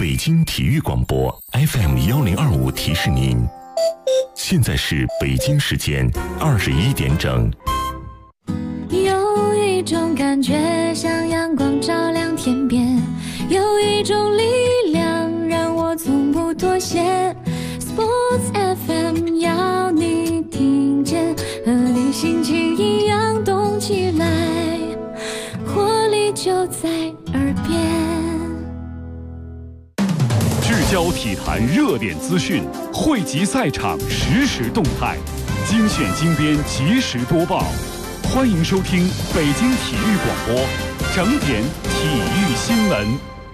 北京体育广播 FM1025提示您，现在是北京时间21点整。 有一种感觉像阳光照亮天边，有一种力量让我从不妥协。Sports FM 要你听见，和你心情一样动起来，活力就在耳边。 聚焦体坛热点资讯，汇集赛场实时动态，精选精编及时播报。欢迎收听北京体育广播整点体育新闻。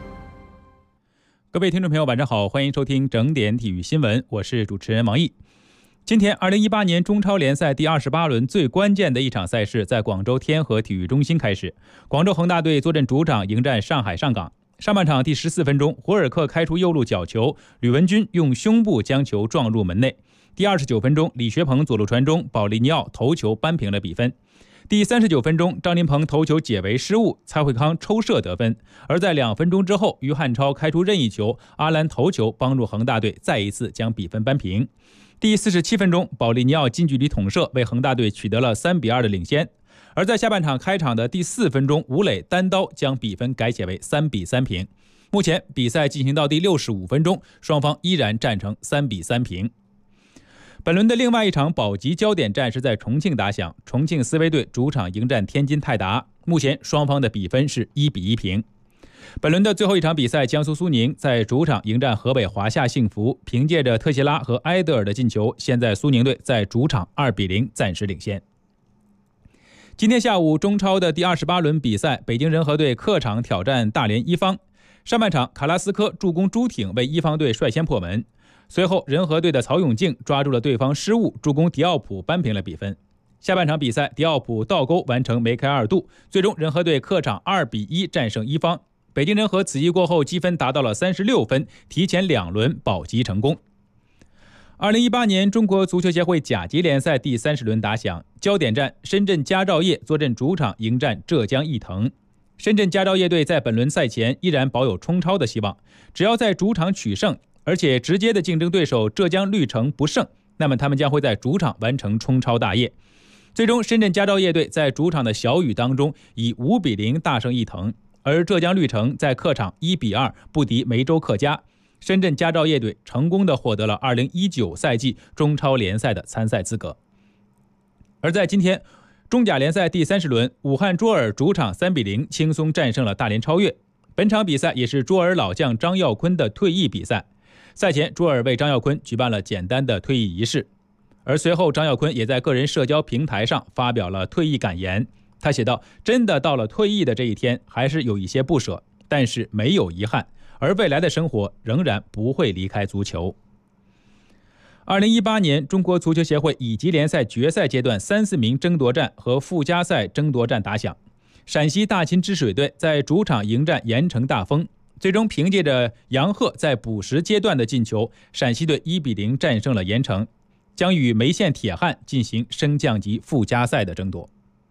各位听众朋友晚上好，欢迎收听整点体育新闻，我是主持人王毅。今天2018年中超联赛第28轮最关键的一场赛事在广州天河体育中心开始，广州恒大队坐镇主场迎战上海上港。上半场第14分钟，胡尔克开出右路角球，吕文君用胸部将球撞入门内。第29分钟，李学鹏左路传中，保利尼奥头球扳平了比分。第39分钟，张琳芃头球解围失误，蔡慧康抽射得分。而在2分钟之后，于汉超开出任意球，阿兰头球帮助恒大队再一次将比分扳平。第47分钟，保利尼奥近距离捅射为恒大队取得了3-2的领先。而在下半场开场的第4分钟，吴磊单刀将比分改写为3-3平。目前比赛进行到第65分钟，双方依然战成3-3平。本轮的另外一场保级焦点战是在重庆打响，重庆斯威队主场迎战天津泰达，目前双方的比分是1-1平。本轮的最后一场比赛，江苏苏宁在主场迎战河北华夏幸福，凭借着特谢拉和埃德尔的进球，现在苏宁队在主场2-0暂时领先。今天下午中超的第28轮比赛，北京人和队客场挑战大连一方。上半场卡拉斯科助攻朱挺为一方队率先破门，随后人和队的曹永静抓住了对方失误，助攻迪奥普扳平了比分。下半场比赛，迪奥普倒钩完成梅开二度，最终人和队客场2-1战胜一方。北京人和此役过后积分达到了36分，提前2轮保级成功。2018年中国足球协会甲级联赛第30轮打响，焦点战深圳佳兆业坐镇主场迎战浙江毅腾。深圳佳兆业队在本轮赛前依然保有冲超的希望，只要在主场取胜，而且直接的竞争对手浙江绿城不胜，那么他们将会在主场完成冲超大业。最终深圳佳兆业队在主场的小雨当中以5-0大胜毅腾，而浙江绿城在客场1-2不敌梅州客家。深圳佳兆业队成功地获得了2019赛季中超联赛的参赛资格。而在今天中甲联赛第30轮，武汉卓尔主场3-0轻松战胜了大连超越。本场比赛也是卓尔老将张耀坤的退役比赛，赛前卓尔为张耀坤举办了简单的退役仪式，而随后张耀坤也在个人社交平台上发表了退役感言。他写道，真的到了退役的这一天，还是有一些不舍，但是没有遗憾，而未来的生活仍然不会离开足球。2018年中国足球协会乙级联赛决赛阶段3-4名争夺战和附加赛争夺战打响，陕西大秦之水队在主场迎战盐城大丰，最终凭借着杨鹤在补时阶段的进球，陕西队1-0战胜了盐城，将与梅县铁汉进行升降级附加赛的争夺。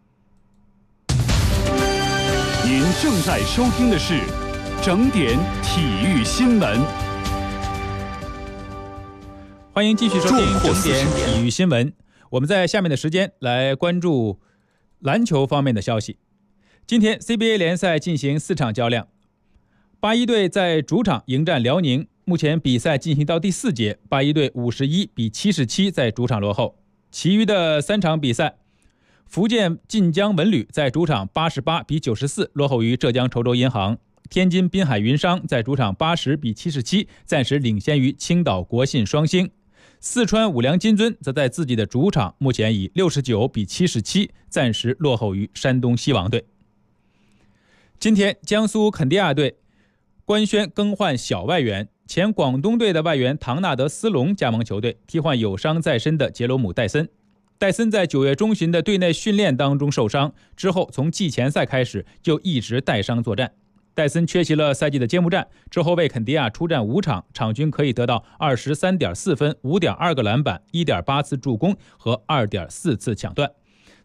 您正在收听的是整点体育新闻。 欢迎继续收听整点体育新闻。我们在下面的时间来关注篮球方面的消息。今天 CBA 联赛进行4场较量，81队在主场迎战辽宁，目前比赛进行到第4节，81队51-77在主场落后。其余的3场比赛，福建晋江文旅在主场88-94落后于浙江稠州银行，天津滨海云商在主场80-77暂时领先于青岛国信双星，四川五粮金樽则在自己的主场目前以69-77暂时落后于山东西王队。今天江苏肯迪亚队官宣更换小外援，前广东队的外援唐纳德斯隆加盟球队，替换有伤在身的杰罗姆戴森。戴森在9月中旬的队内训练当中受伤之后，从季前赛开始就一直带伤作战。戴森缺席了赛季的揭幕战之后，为肯迪亚出战5场，场均可以得到23.4分、5.2个篮板、1.8次助攻和2.4次抢断。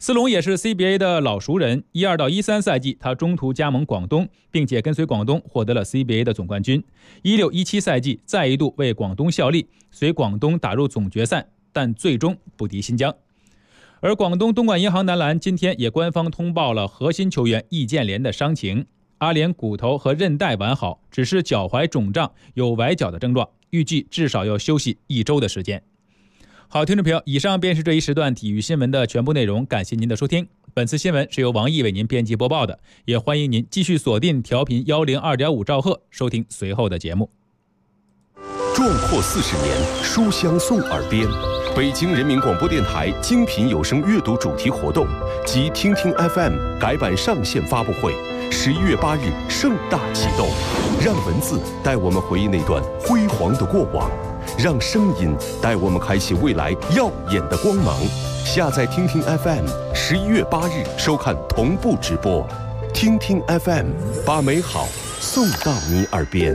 斯隆也是 CBA 的老熟人，12到13赛季他中途加盟广东，并且跟随广东获得了 CBA 的总冠军。16-17赛季再一度为广东效力，随广东打入总决赛，但最终不敌新疆。而广东东莞银行男篮今天也官方通报了核心球员易建联的伤情，阿联骨头和韧带完好，只是脚踝肿胀，有崴脚的症状，预计至少要休息1周的时间。好，听众朋友，以上便是这一时段体育新闻的全部内容，感谢您的收听。本次新闻是由王毅为您编辑播报的，也欢迎您继续锁定调频102.5兆赫收听随后的节目。 壮阔40年，书香送耳边。北京人民广播电台精品有声阅读主题活动及听听 FM 改版上线发布会11月8日盛大启动，让文字带我们回忆那段辉煌的过往，让声音带我们开启未来耀眼的光芒。下载听听 FM，11月8日收看同步直播。听听 FM， 把美好送到你耳边。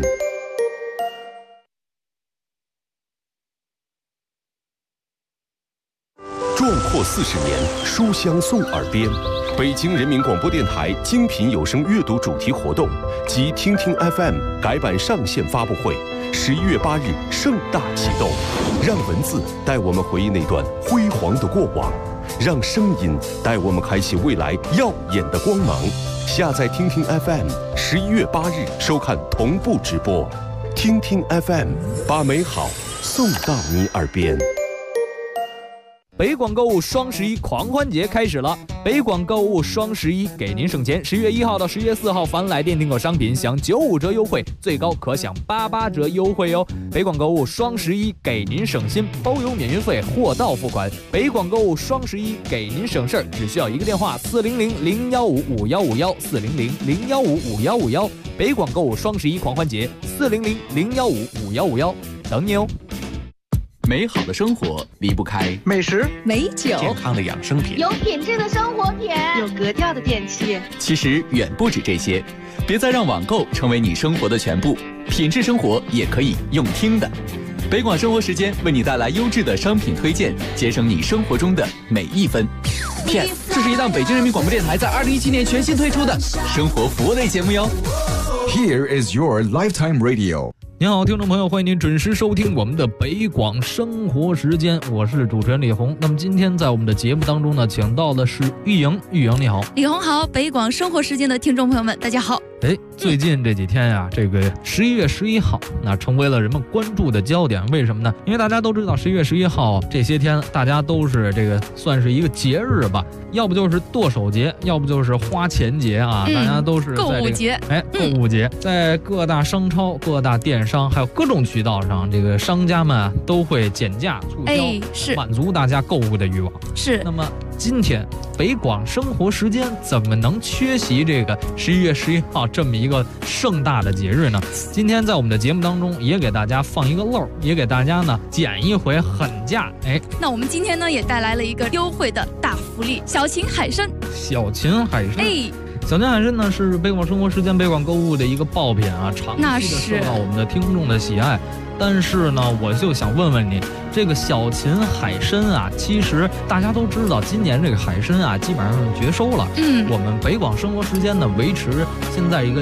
壮阔40年，书香送耳边。北京人民广播电台精品有声阅读主题活动及听听 FM 改版上线发布会11月8日盛大启动，让文字带我们回忆那段辉煌的过往，让声音带我们开启未来耀眼的光芒。下载听听 FM，11月8日收看同步直播。听听 FM， 把美好送到你耳边。 北广购物双11狂欢节开始了，北广购物双11给您省钱，10月1号到10月4号，凡来电订购商品享95折优惠，最高可享88折优惠哟。北广购物双11给您省心，包邮免运费，货到付款。北广购物双11给您省事儿，只需要一个电话400-015-5151，400-015-5151。北广购物双11狂欢节，400-015-5151，等你哦。 美好的生活离不开美食、 美酒、 健康的养生品， 有品质的生活品， 有格调的电器。 其实远不止这些，别再让网购成为你生活的全部，品质生活也可以用听的。北广生活时间为你带来优质的商品推荐，节省你生活中的每一分。PS， 这是一档北京人民广播电台在2017年全新推出的生活服务类节目哟。 Here is your lifetime radio。 您好，听众朋友，欢迎您准时收听我们的北广生活时间，我是主持人李红。那么今天在我们的节目当中呢，请到的是玉莹，玉莹你好。 李红好，北广生活时间的听众朋友们，大家好。 最近这几天呀，这个11月11号，那成为了人们关注的焦点。为什么呢？因为大家都知道11月11号这些天，大家都是这个算是一个节日吧，要不就是剁手节，要不就是花钱节啊，大家都是在、 购物节。 购物节，在各大商超、各大电商还有各种渠道上，这个商家们都会减价促销， 是满足大家购物的欲望。 是。 那么今天北广生活时间怎么能缺席这个11月11号这么一个盛大的节日呢？今天在我们的节目当中也给大家放一个漏，也给大家呢减一回狠价。 那我们今天呢也带来了一个优惠的大福利，小秦海参。 小秦海参。小秦海参呢是北广生活时间北广购物的一个爆品啊，长期的受到我们的听众的喜爱。但是呢，我就想问问你，这个小秦海参啊，其实大家都知道，今年这个海参啊，基本上是绝收了。我们北广生活时间呢，维持现在一个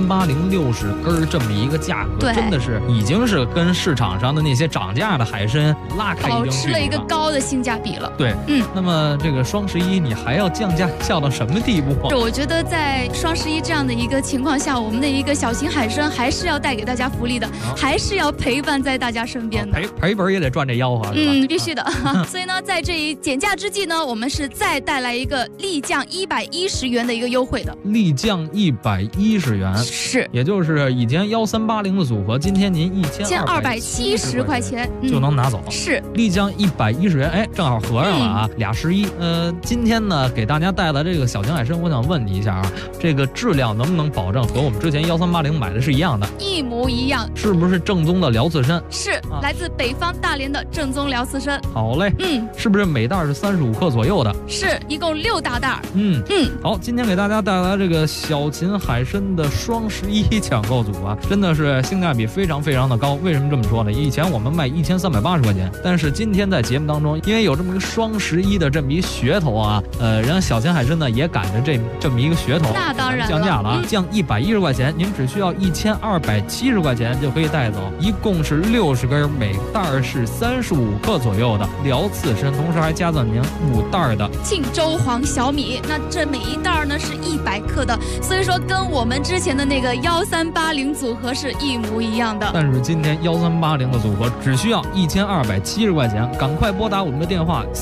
138060根这么一个价格，真的是已经是跟市场上的那些涨价的海参拉开一定距离了，保持了一个高的性价比了。 对，那么这个双11你还要降价降到什么地步？ 我觉得在双11这样的一个情况下，我们的一个小秦海参还是要带给大家福利的，还是要陪伴在大家身边的， 赔本也得赚这吆喝，是吧？ 必须的。所以呢，在这一减价之际呢，我们是再带来一个立降110元的一个优惠的， 立降110元， 是， 也就是以前1380的组合，今天您 1270块钱就能拿走了， 是立降110元，正好合上了啊，俩11。今天呢，给大家带来这个小秦海参，我想问你一下啊，这个质量能不能保证和我们之前1380买的是一样的？ 一模一样， 是不是正宗的辽刺参， 是来自北方大连的正宗辽刺参。 好嘞，是不是每袋是35克左右的？ 是一共6大袋。 好，今天给大家带来这个小秦海参的双11抢购组啊，真的是性价比非常非常的高。为什么这么说呢？以前我们卖1380块钱，但是今天在节目当中，因为有这么一个双11的这么一噱头啊，人家小秦海参呢也赶着这么一个噱头， 那当然降价了，降110块钱，您只需要1270块钱就可以带走，一共是60根，每袋是35克左右的辽刺参，同时还加赠您5袋的庆州黄小米。那这每一袋呢是100克的，所以说跟我们之前的那个1380组合是一模一样的。 但是今天1380的组合只需要1270块钱，赶快拨打我们的电话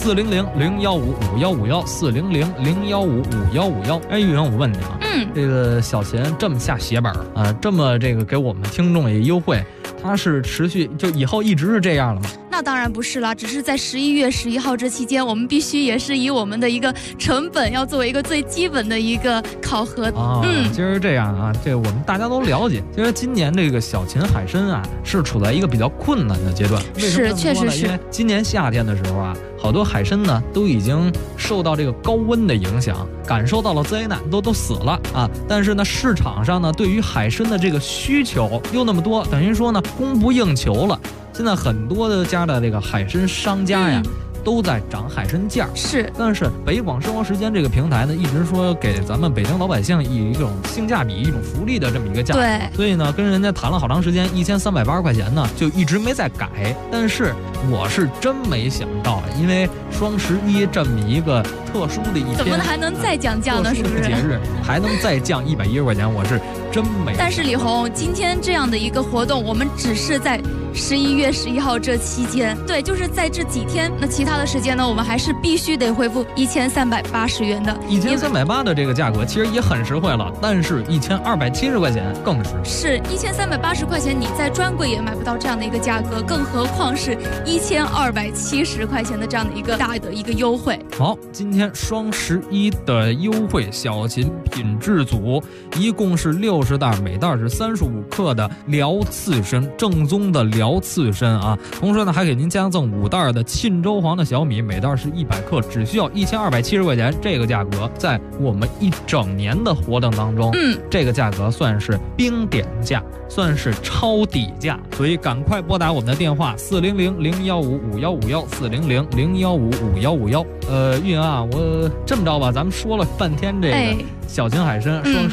400-015-5151，400-015-5151。哎，玉莹，我问你啊，这个小秦这么下血本啊，这么这个给我们听众也优惠，它是持续就以后一直是这样了吗？ 那当然不是啦，只是在11月11号这期间，我们必须也是以我们的一个成本要作为一个最基本的一个考核。 其实这样啊，这我们大家都了解。其实今年这个小秦海参啊，是处在一个比较困难的阶段。为什么这么说呢？ 确实是。 因为今年夏天的时候啊，好多海参呢都已经受到这个高温的影响，感受到了灾难，都死了啊。但是呢，市场上呢对于海参的这个需求又那么多，等于说呢供不应求了。现在很多的家的这个海参商家呀，都在涨海参价。 是， 但是北广生活时间这个平台呢，一直说给咱们北京老百姓以一种性价比、一种福利的这么一个价格。 对， 所以呢，跟人家谈了好长时间，1380块钱呢，就一直没再改。但是我是真没想到，因为双11这么一个特殊的一天， 怎么还能再降价呢？是不是？ 节日还能再降110块钱，我是真没。 但是李红，今天这样的一个活动，我们只是在11月11号这期间，对，就是在这几天。那其他的时间呢，我们还是必须得恢复1380元的。 1380的这个价格其实也很实惠了，但是1270块钱更实惠。 是1380块钱，你在专柜也买不到这样的一个价格，更何况是1270块钱的这样的一个大的一个优惠。 好，今天双11的优惠小秦品质组一共是60袋，每袋是35克的辽刺参，正宗的辽刺参啊。同时呢，还给您加赠5袋的沁州黄的小米，每袋是100克，只需要1270块钱。这个价格在我们一整年的活动当中，这个价格算是冰点价，算是超底价。所以赶快拨打我们的电话400-015-5151，400-015-5151。玉莹啊，我这么着吧，咱们说了半天这个小秦海参双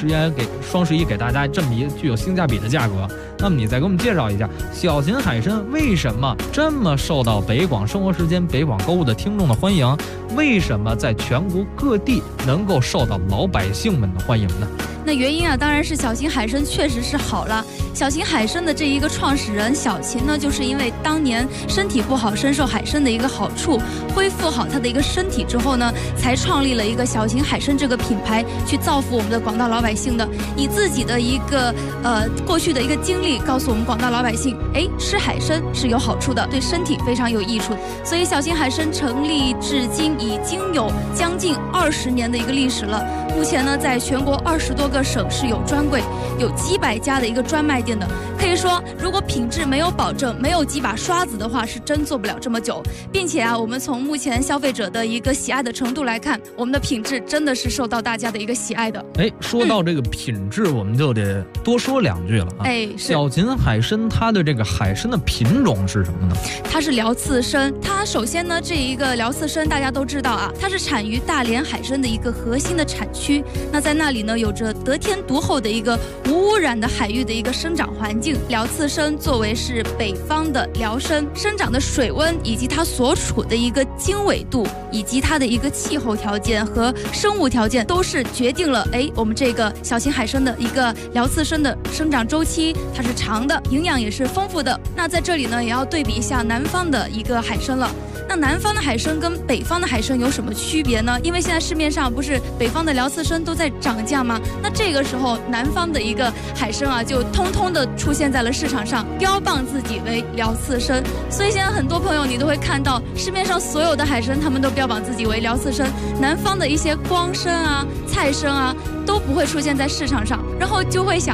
11给大家这么一个具有性价比的价格，那么你再给我们介绍一下小秦海参为什么这么受到北广生活时间、北广购物的听众的欢迎？为什么在全国各地能够受到老百姓们的欢迎呢？ 那原因啊，当然是小秦海参确实是好了。小秦海参的这一个创始人小秦呢，就是因为当年身体不好，深受海参的一个好处，恢复好他的一个身体之后呢，才创立了一个小秦海参这个品牌，去造福我们的广大老百姓的。以自己的一个过去的一个经历，告诉我们广大老百姓，吃海参是有好处的，对身体非常有益处。所以小秦海参成立至今已经有将近20年的一个历史了。目前呢，在全国20多个省市有专柜，有几百家的一个专卖店的。可以说，如果品质没有保证，没有几把刷子的话，是真做不了这么久。并且啊，我们从目前消费者的一个喜爱的程度来看，我们的品质真的是受到大家的一个喜爱的。 说到这个品质，我们就得多说2句了啊。小秦海参它的这个海参的品种是什么呢？ 它是辽刺参。它首先呢，这一个辽刺参大家都知道啊，它是产于大连海参的一个核心的产区。那在那里呢，有着得天独厚的一个无污染的海域的一个生长环境。辽刺参作为是北方的辽参，生长的水温以及它所处的一个经纬度，以及它的一个气候条件和生物条件，都是决定了我们这个小秦海参的一个辽刺参的生长周期，它是长的，营养也是丰富的。那在这里呢，也要对比一下南方的一个海参了。那南方的海参跟北方的海参有什么区别呢？因为现在市面上不是北方的辽刺参都在涨价吗？那这个时候南方的一个海参啊，就通通的出现在了市场上，标榜自己为辽刺参。所以现在很多朋友你都会看到市面上所有的海参，他们都标榜自己为辽刺参，南方的一些光参啊、菜参啊都不会出现在市场上。然后就会想，那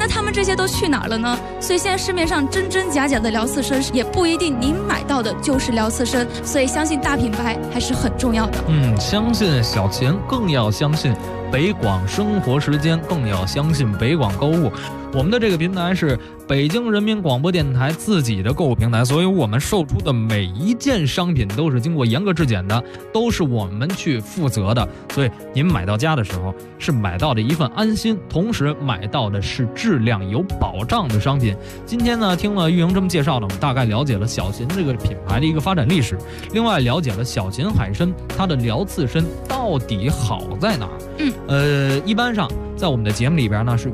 那他们这些都去哪儿了呢？所以现在市面上真真假假的辽刺参也不一定您买到的就是辽刺参，所以相信大品牌还是很重要的。 相信小秦，更要相信北广生活时间，更要相信北广购物。我们的这个平台是北京人民广播电台自己的购物平台，所以我们售出的每一件商品都是经过严格质检的，都是我们去负责的。所以您买到家的时候是买到的一份安心，同时买到的是质量有保障的商品。今天呢，听了玉莹这么介绍呢，我们大概了解了小秦这个品牌的一个发展历史，另外了解了小秦海参它的辽刺参到底好在哪儿。一般上在我们的节目里边呢，是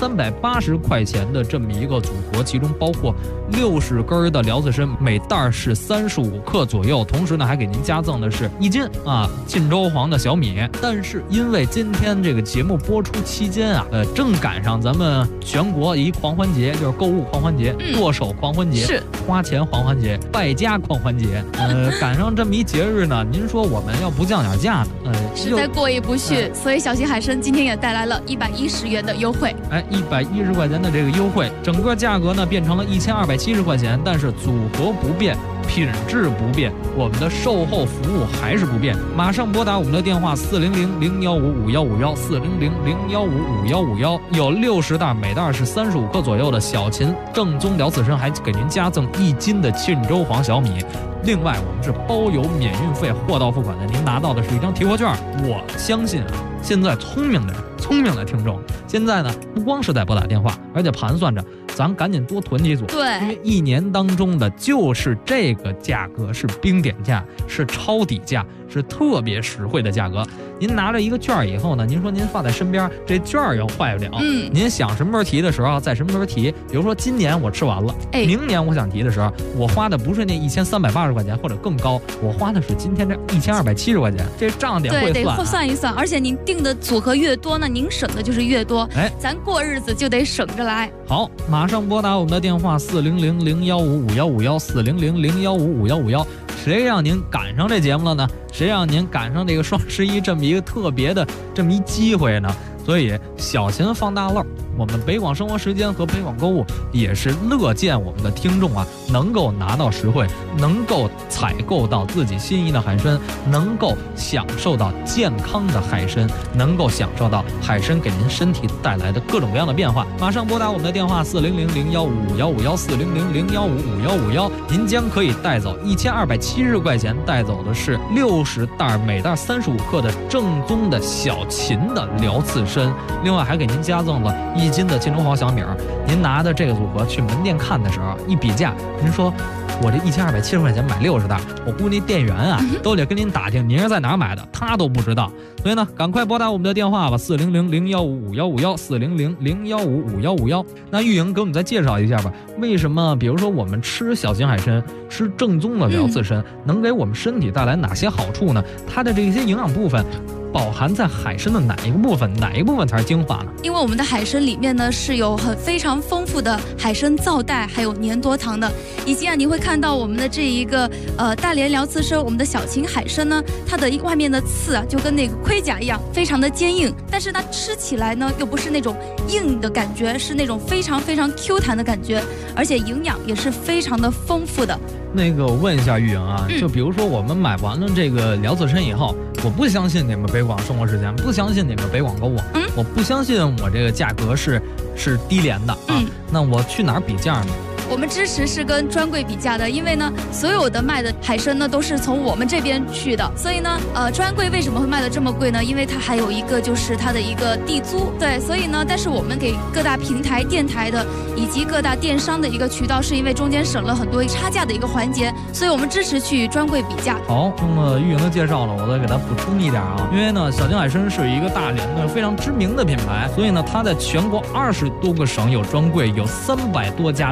1380块钱的这么一个组合，其中包括60根的辽刺参，每袋是35克左右，同时呢还给您加赠的是1斤晋州黄的小米。但是因为今天这个节目播出期间正赶上咱们全国一狂欢节，就是购物狂欢节、剁手狂欢节、 是花钱狂欢节、败家狂欢节，赶上这么一节日呢，您说我们要不降点价呢， 实在过意不去。所以小秦海参今天也带来了110元的优惠 ，110块钱的这个优惠，整个价格呢变成了1270块钱，但是组合不变，品质不变，我们的售后服务还是不变。马上拨打我们的电话400-015-5151 400-015-5151，有60袋，每袋是35克左右的小秦正宗辽刺参，还给您加赠1斤的沁州黄小米。另外我们是包邮免运费，货到付款的，您拿到的是一张提货券。我相信现在聪明的听众现在呢，不光是在拨打电话，而且盘算着咱赶紧多囤几组， 对， 因为1年当中的就是这个价格，是冰点价，是抄底价，是特别实惠的价格。您拿着一个券以后呢，您说您放在身边，这券又坏不了，您想什么时候提的时候在什么时候提。比如说今年我吃完了，明年我想提的时候，我花的不是那1380块钱或者更高，我花的是今天这1270块钱，这账点会算， 对，得算一算。而且您定的组合越多呢，您省的就是越多，咱过日子就得省着来。 好，马上拨打我们的电话400-015-5151 400-015-5151。谁让您赶上这节目了呢？谁让您赶上这个双11这么一个特别的这么一机会呢？所以小秦放大漏，我们北广生活时间和北广购物也是乐见我们的听众能够拿到实惠，能够采购到自己心仪的海参，能够享受到健康的海参，能够享受到海参给您身体带来的各种各样的变化。马上拨打我们的电话400-015-5151 400-015-5151，您将可以带走1270块钱，带走的是60袋，每袋35克的正宗的小秦的辽刺参，另外还给您加赠了1斤的沁州黄小米。您拿的这个组合去门店看的时候一比价，您说我这1270块钱买60袋，我估计店员都得跟您打听您是在哪儿买的，他都不知道。所以呢，赶快拨打我们的电话吧，400-015-5151 400-015-5151。那玉莹给我们再介绍一下吧，为什么比如说我们吃小秦海参，吃正宗的辽刺参，能给我们身体带来哪些好处呢？它的这些营养部分饱含在海参的哪一个部分？哪一个部分才是精华呢？ 因为我们的海参里面呢是有非常丰富的海参皂带，还有粘多糖的，以及你会看到我们的这一个大连辽刺参，我们的小秦海参呢，它的外面的刺就跟那个盔甲一样，非常的坚硬，但是它吃起来呢又不是那种硬的感觉，是那种非常非常 Q 弹的感觉，而且营养也是非常的丰富的。 我问一下玉莹就比如说我们买完了这个辽刺参以后，我不相信你们北广生活时间，不相信你们北广购物，我不相信我这个价格是低廉的那我去哪儿比价呢？ 我们支持是跟专柜比价的，因为呢，所有的卖的海参呢都是从我们这边去的，所以呢，专柜为什么会卖的这么贵呢？因为它还有一个就是它的一个地租，对，所以呢，但是我们给各大平台、电台的以及各大电商的一个渠道，是因为中间省了很多差价的一个环节，所以我们支持去专柜比价。 好，那么玉莹的介绍了，我再给它补充一点因为呢，小秦海参是一个大连的非常知名的品牌，所以呢，它在全国20多个省有专柜，有300多家专营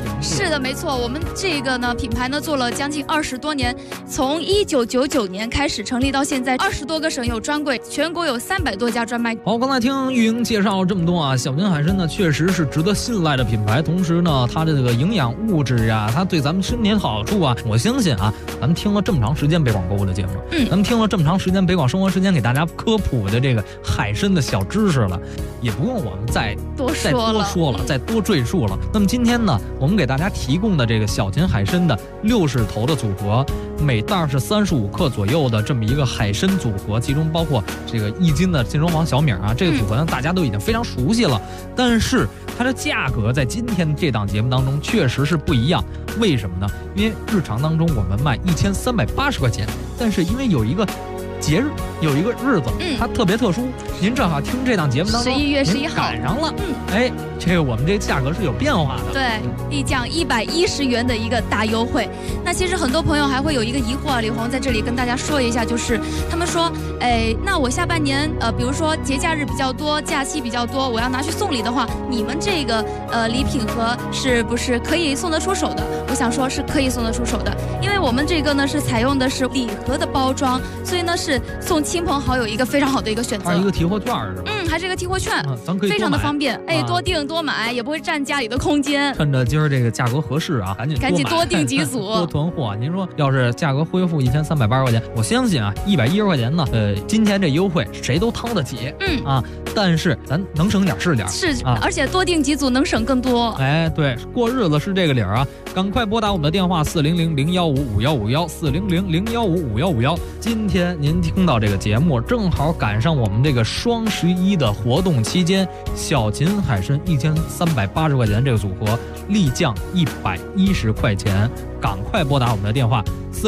名字。 是的，没错，我们这个呢品牌呢做了将近20多年，从1999年开始成立到现在，20多个省有专柜，全国有300多家专卖。 好，刚才听玉莹介绍了这么多啊，小金海参呢确实是值得信赖的品牌，同时呢它的这个营养物质啊，它对咱们身体的好处啊，我相信啊，咱们听了这么长时间北广购物的节目，咱们听了这么长时间北广生活时间给大家科普的这个海参的小知识了，也不用我们再多说了，再多赘述了。那么今天呢，我们给大家提供的这个小金海参的60头的组合，每袋是35克左右的这么一个海参组合，其中包括这个1斤的金双黄小米啊，这个组合呢大家都已经非常熟悉了，但是它的价格在今天这档节目当中确实是不一样。为什么呢？因为日常当中我们卖1380块钱，但是因为有一个节日，有一个日子，它特别特殊。您正好听这档节目当中 11月11号赶上了，这个我们这个价格是有变化的， 对，立降110元的一个大优惠。那其实很多朋友还会有一个疑惑啊，李红在这里跟大家说一下，就是他们说，那我下半年比如说节假日比较多，假期比较多，我要拿去送礼的话，你们这个礼品盒是不是可以送得出手的？我想说是可以送得出手的，因为我们这个呢是采用的是礼盒的包装，所以呢是送亲朋好友一个非常好的一个选择。 还是一个提货券是吧？ 还是一个提货券， 咱可以非常的方便，多订多买，也不会占家里的空间。 趁着今儿这个价格合适啊，赶紧多订几组， 多囤货。您说要是价格恢复1380块钱，我相信啊，110块钱呢，今天这优惠谁都掏得起，但是咱能省点是点， 而且多订几组能省更多。 对，过日子是这个理儿啊，赶快拨打我们的电话400-015-5151，400-015-5151。今天您听到这个节目，正好赶上我们这个双11的活动期间，小秦海参1380块钱这个组合立降110块钱，赶快拨打我们的电话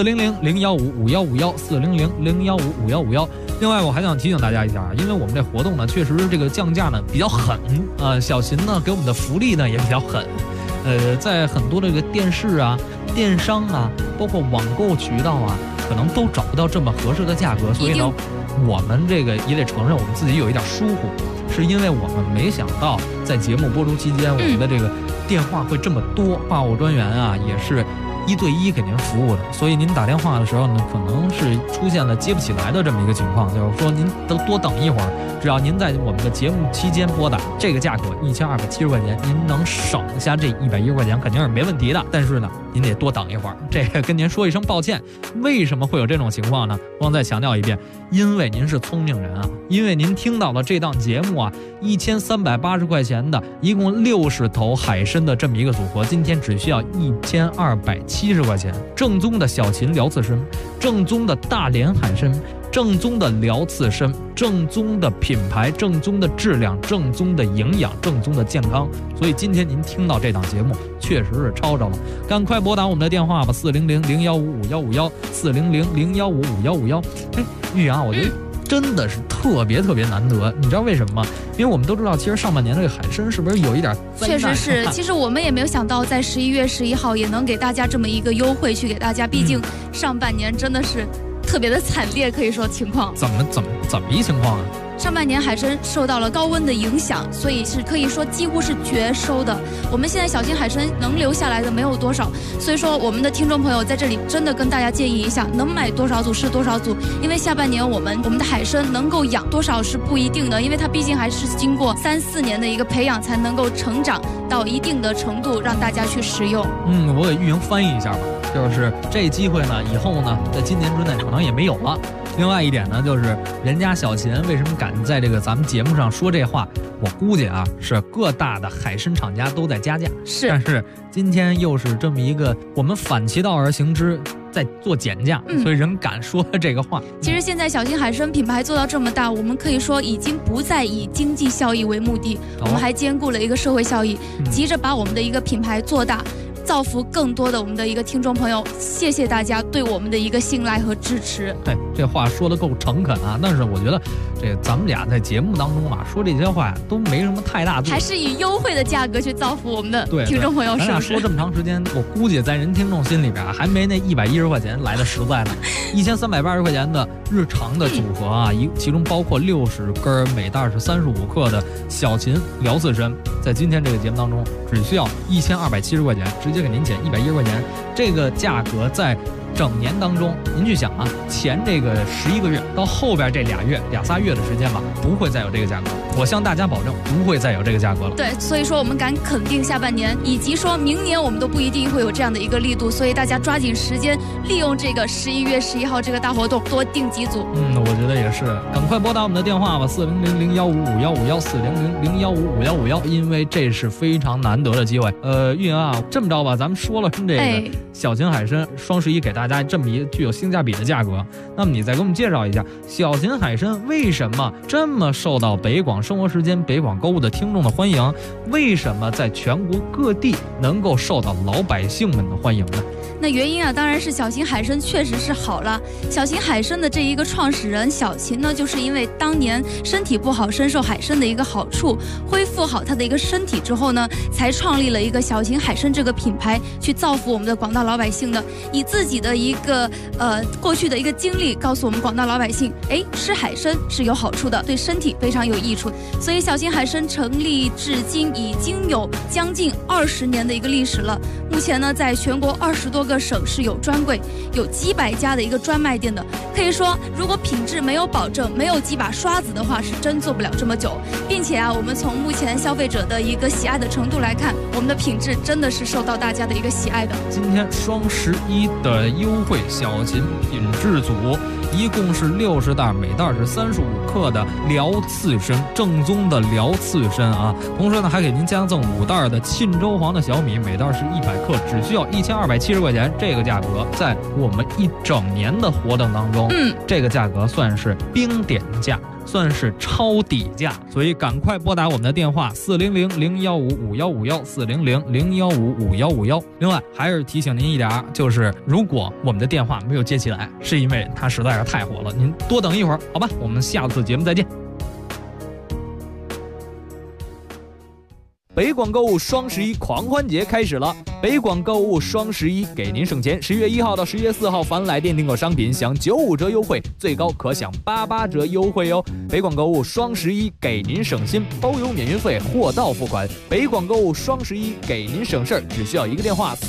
400-015-5151，400-015-5151。另外我还想提醒大家一下啊，因为我们这活动呢确实这个降价呢比较狠小秦呢给我们的福利呢也比较狠，在很多这个电视啊、电商啊，包括网购渠道啊，可能都找不到这么合适的价格，所以呢我们这个也得承认我们自己有一点疏忽，是因为我们没想到在节目播出期间，我们的这个电话会这么多，话务专员啊也是1对1给您服务的，所以您打电话的时候呢，可能是出现了接不起来的这么一个情况，就是说您都多等一会儿，只要您在我们的节目期间拨打，这个价格1270块钱，您能省下这110块钱肯定是没问题的，但是呢您得多等一会儿，这个跟您说一声抱歉。为什么会有这种情况呢？我再强调一遍，因为您是聪明人啊，因为您听到了这档节目啊，1380块钱的一共60头海参的这么一个组合，今天只需要1270块钱，正宗的小秦辽刺参，正宗的大连海参，正宗的辽刺参，正宗的品牌，正宗的质量，正宗的营养，正宗的健康。所以今天您听到这档节目确实是抄着了，赶快拨打我们的电话吧，400-015-5151，400-015-5151。玉阳，我觉得真的是特别难得，你知道为什么吗？因为我们都知道，其实上半年这个海参是不是有一点灾难？ 确实是，其实我们也没有想到，在11月11号也能给大家这么一个优惠去给大家，毕竟上半年真的是特别的惨烈，可以说情况。 怎么一情况啊？ 上半年海参受到了高温的影响，所以是可以说几乎是绝收的。我们现在小金海参能留下来的没有多少，所以说我们的听众朋友在这里真的跟大家建议一下，能买多少组是多少组，因为下半年我们的海参能够养多少是不一定的，因为它毕竟还是经过3-4年的一个培养才能够成长到一定的程度，让大家去食用。 我给玉莹翻译一下吧，就是这机会呢，以后呢，在今年之内可能也没有了。另外一点呢，就是人家小秦为什么敢在这个咱们节目上说这话，我估计啊是各大的海参厂家都在加价，但是今天又是这么一个我们反其道而行之，在做减价，所以人敢说这个话。 其实现在小金海参品牌做到这么大，我们可以说已经不再以经济效益为目的，我们还兼顾了一个社会效益，急着把我们的一个品牌做大，造福更多的我们的一个听众朋友。谢谢大家对我们的一个信赖和支持。 对， 这话说得够诚恳啊。但是我觉得这咱们俩在节目当中啊说这些话都没什么太大作用， 还是以优惠的价格去造福我们的听众朋友，是不是？ 咱俩说这么长时间，我估计在人听众心里边还没那110块钱来的实在呢。1380块钱的日常的组合啊，其中包括60根，每袋是35克的小秦辽刺参，在今天这个节目当中只需要1270块钱，直接给您减110块钱。这个价格在整年当中，您去想啊，前这个11个月到后边这2仨月的时间吧，不会再有这个价格。我向大家保证，不会再有这个价格了。 对，所以说我们敢肯定下半年，以及说明年我们都不一定会有这样的一个力度，所以大家抓紧时间，利用这个11月11号这个大活动，多订几组。 我觉得也是，赶快拨打我们的电话吧，4000155151，4000155151，因为这是非常难得的机会。玉莹啊，这么着吧，咱们说了这个小秦海参双11给大家这么一具有性价比的价格，那么你再给我们介绍一下小秦海参为什么这么受到北广生活时间、北广购物的听众的欢迎？为什么在全国各地能够受到老百姓们的欢迎呢？ 那原因啊，当然是小秦海参确实是好了。小秦海参的这一个创始人小秦呢，就是因为当年身体不好，深受海参的一个好处，恢复好他的一个身体之后呢，才创立了一个小秦海参这个品牌，去造福我们的广大老百姓的。以自己的一个过去的一个经历，告诉我们广大老百姓，吃海参是有好处的，对身体非常有益处。所以小秦海参成立至今已经有将近20年的一个历史了。目前呢，在全国20多个省市有专柜，有几百家的一个专卖店的。可以说，如果品质没有保证，没有几把刷子的话，是真做不了这么久。并且啊，我们从目前消费者的一个喜爱的程度来看，我们的品质真的是受到大家的一个喜爱的。 今天双11的优惠小秦品质组，一共是60袋，每袋是35克的辽刺参，正宗的辽刺参啊。同时呢，还给您加赠5袋的沁州黄的小米，每袋是100克，只需要1270块钱。这个价格在我们一整年的活动当中，这个价格算是冰点价，算是超底价，所以赶快拨打我们的电话400-015-5151，400-015-5151。另外还是提醒您一点，就是如果我们的电话没有接起来，是因为它实在是太火了，您多等一会儿，好吧？我们下次节目再见。北广购物双11狂欢节开始了，北广购物双11给您省钱，10月1号到10月4号，凡来电订购商品享95折优惠，最高可享88折优惠哟。北广购物双11给您省心，包邮免运费，货到付款。北广购物双11给您省事儿，只需要一个电话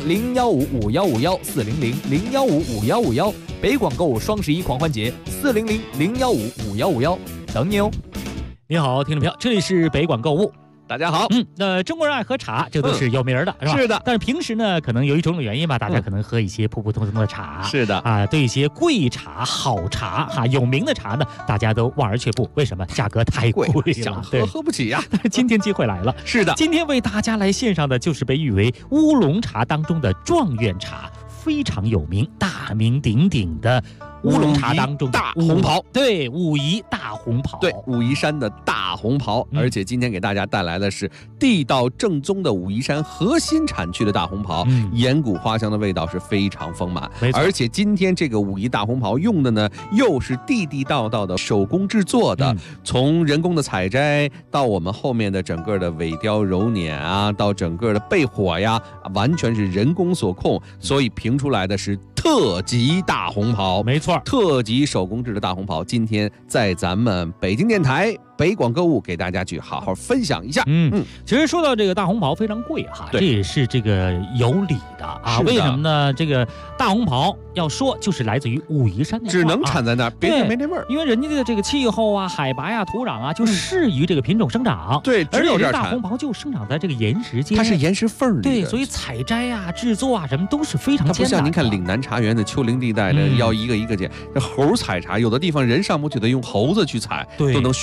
400-015-5151，400-015-5151。北广购物双11狂欢节，400-015-5151，等你哦。 你好，听众朋友，这里是北广购物。 大家好， 中国人爱喝茶，这都是有名的，是吧？ 是的。 但是平时呢，可能由于种种原因吧，大家可能喝一些普普通通的茶。 是的啊，对一些贵茶、好茶哈、有名的茶呢，大家都望而却步。为什么？价格太贵了， 想喝不起呀。 但是今天机会来了， 是的， 今天为大家来献上的就是被誉为乌龙茶当中的状元茶，非常有名、大名鼎鼎的。乌龙茶当中大红袍， 对，武夷大红袍， 对，武夷山的大红袍，而且今天给大家带来的是地道正宗的武夷山核心产区的大红袍，岩谷花香的味道是非常丰满，而且今天这个武夷大红袍用的呢，又是地地道道的手工制作的，从人工的采摘到我们后面的整个的尾雕揉捻啊，到整个的焙火呀，完全是人工所控，所以评出来的是特级大红袍， 没错， 特级手工制的大红袍，今天在咱们北京电台北广购物给大家去好好分享一下。 其实说到这个大红袍非常贵哈，这也是这个有理的啊。为什么呢？这个大红袍要说就是来自于武夷山那块， 只能产在那儿，别地没那味儿。 因为人家的这个气候啊、海拔呀、土壤啊，就适宜这个品种生长。 对， 而且这大红袍就生长在这个岩石间， 它是岩石缝里。 对，所以采摘啊、制作啊什么都是非常艰难的。 它不像您看岭南茶园的丘陵地带的，要一个一个捡。这猴采茶，有的地方人上不去的，用猴子去采，都能训练出来。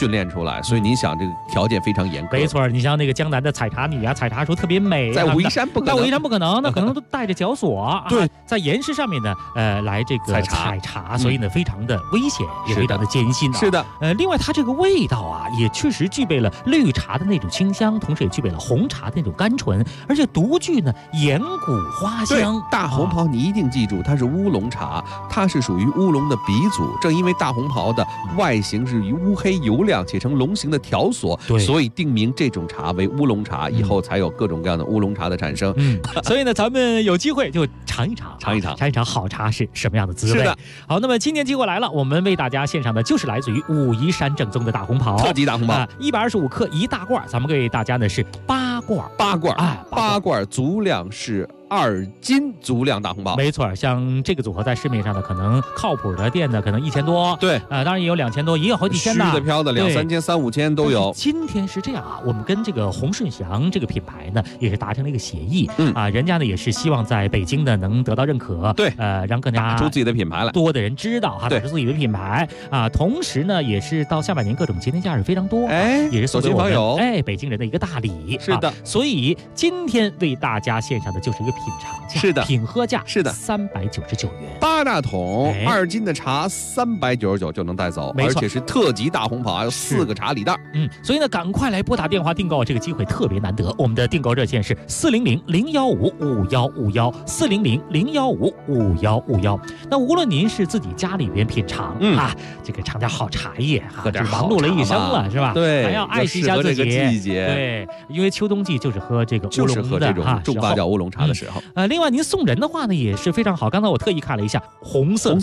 出来，所以您想这个条件非常严格。 没错，你像那个江南的采茶女啊，采茶时候特别美， 在武夷山不可能， 在武夷山不可能，那可能都带着绞索对， 在岩石上面呢，来这个采茶，所以呢非常的危险，也非常的艰辛。 是的， 另外它这个味道啊，也确实具备了绿茶的那种清香，同时也具备了红茶的那种甘醇，而且独具呢岩谷花香。 大红袍你一定记住，它是乌龙茶，它是属于乌龙的鼻祖。正因为大红袍的外形是以乌黑油亮且呈龙形的条索，所以定名这种茶为乌龙茶，以后才有各种各样的乌龙茶的产生。 所以呢，咱们有机会就尝一尝好茶是什么样的滋味。 是的， 好，那么今天机会来了，我们为大家献上的就是来自于武夷山正宗的大红袍， 特级大红袍 ，125克一大罐，咱们给大家呢是8罐， 足量是2斤足量大红袍。 没错，像这个组合在市面上的可能靠谱的店呢，可能1000多， 对， 当然也有2000多，也有好几千的， 虚的飘的2、3千、3、5千都有。 今天是这样啊，我们跟这个鸿顺祥这个品牌呢，也是达成了一个协议，人家呢也是希望在北京呢能得到认可， 对， 让更加打出自己的品牌来， 多的人知道哈，打出自己的品牌啊。同时呢，也是到下半年各种节日假日非常多，也是送给我们北京人的一个大礼。 是的， 所以今天为大家献上的就是一个品尝价， 是的， 品喝价是的 ，399元 ，8大桶2斤的茶399就能带走，而且是特级大红袍，还有4个茶礼袋。 所以呢，赶快来拨打电话订购，这个机会特别难得。我们的订购热线是400-015-5151，400-015-5151。那无论您是自己家里边品尝这个尝点好茶叶， 喝点忙碌了一生了是吧？ 对， 还要爱惜一下自己。 季节， 对，因为秋冬季就是喝这个乌龙的， 就是喝这种重发酵乌龙茶的时候。 另外您送人的话呢也是非常好。刚才我特意看了一下，红色